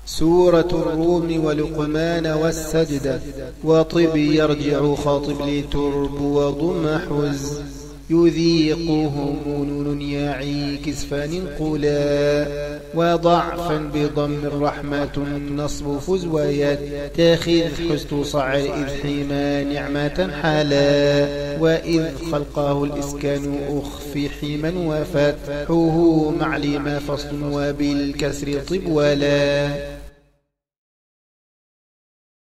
سورة الروم ولقمان والسجدة. وطب يرجع خاطب لترب وضم حز يذيقهم نون ياعي كسفان قلا وضعفا بضم الرحمة النصب فز ويتاخذ حست صعر إذ حما نعمة حلا وإذ خلقه الإسكان أخفي حما وفتحه معلم فصل وبالكسر طب ولا